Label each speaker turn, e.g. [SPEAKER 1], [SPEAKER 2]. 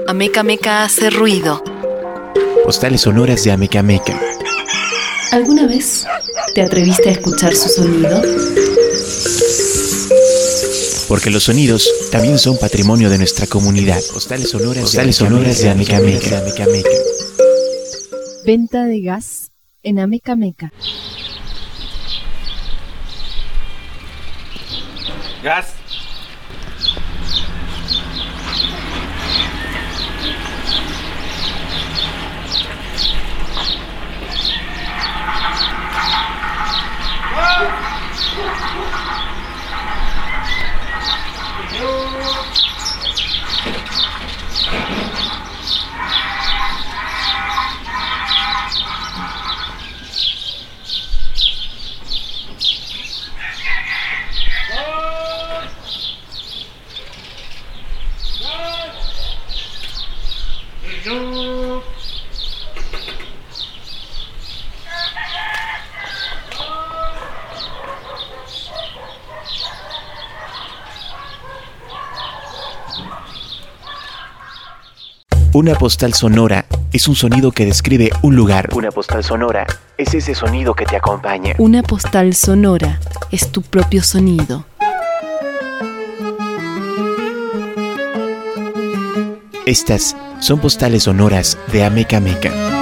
[SPEAKER 1] Ameca Meca hace ruido.
[SPEAKER 2] Postales sonoras de Ameca Meca.
[SPEAKER 3] ¿Alguna vez te atreviste a escuchar su sonido?
[SPEAKER 2] Porque los sonidos también son patrimonio de nuestra comunidad. Postales sonoras de Ameca Meca.
[SPEAKER 3] Venta de gas en Ameca Meca.
[SPEAKER 4] Gas.
[SPEAKER 2] Una postal sonora es un sonido que describe un lugar. Una postal sonora es ese sonido que te acompaña.
[SPEAKER 3] Una postal sonora es tu propio sonido.
[SPEAKER 2] Estas son postales sonoras de Ameca Meca.